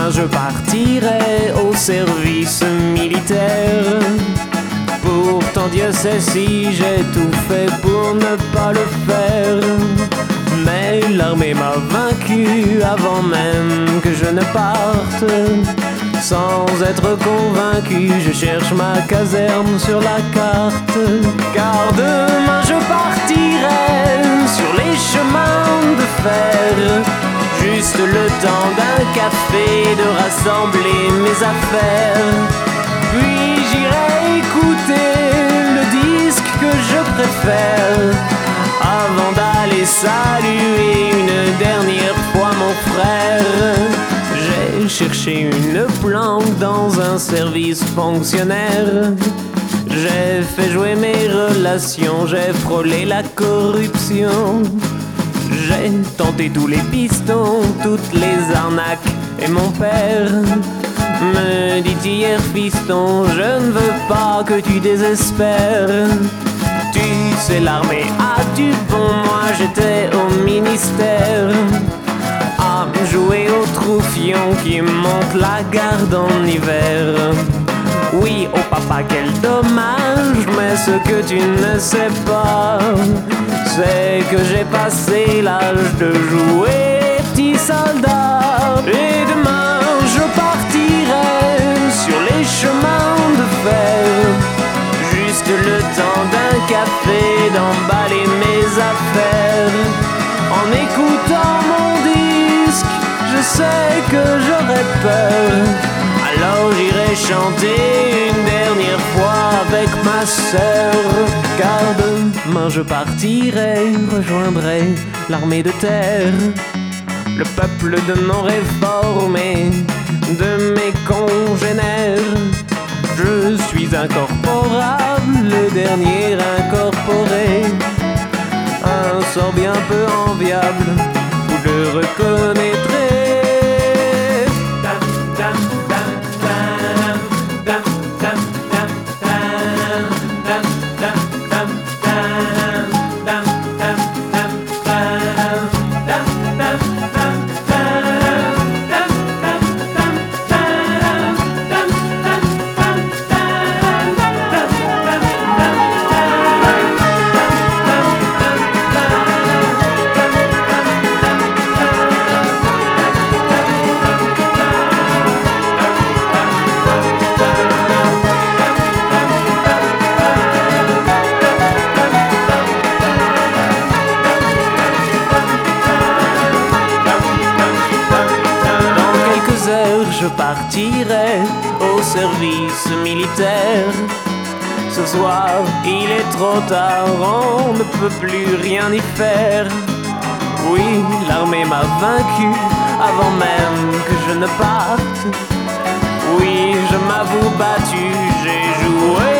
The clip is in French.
demain je partirai au service militaire. Pourtant Dieu sait si j'ai tout fait pour ne pas le faire. Mais l'armée m'a vaincu avant même que je ne parte. Sans être convaincu, je cherche ma caserne sur la carte. Car demain je partirai sur les chemins de fer. Juste le temps d'un café, de rassembler mes affaires. Puis j'irai écouter le disque que je préfère, avant d'aller saluer une dernière fois mon frère. J'ai cherché une planque dans un service fonctionnaire. J'ai fait jouer mes relations, j'ai frôlé la corruption. J'ai tenté tous les pistons, toutes les arnaques, et mon père me dit hier, fiston, je ne veux pas que tu désespères. Tu sais, l'armée a du bon, moi j'étais au ministère, à jouer au troufion qui monte la garde en hiver. Oui, oh papa, quel dommage, mais ce que tu ne sais pas, c'est que j'ai passé l'âge de jouer petit soldat. Et demain je partirai sur les chemins de fer. Juste le temps d'un café, d'emballer mes affaires. En écoutant mon disque, je sais que j'aurai peur. Alors j'irai chanter une dernière fois avec ma sœur. Car demain je partirai, rejoindrai l'armée de terre. Le peuple de non réformés, de mes congénères. Je suis incorporable, le dernier incorporé. Un sort bien peu enviable, vous le reconnaîtrez. Je partirai au service militaire. Ce soir, il est trop tard, on ne peut plus rien y faire. Oui, l'armée m'a vaincu avant même que je ne parte. Oui, je m'avoue battu, j'ai joué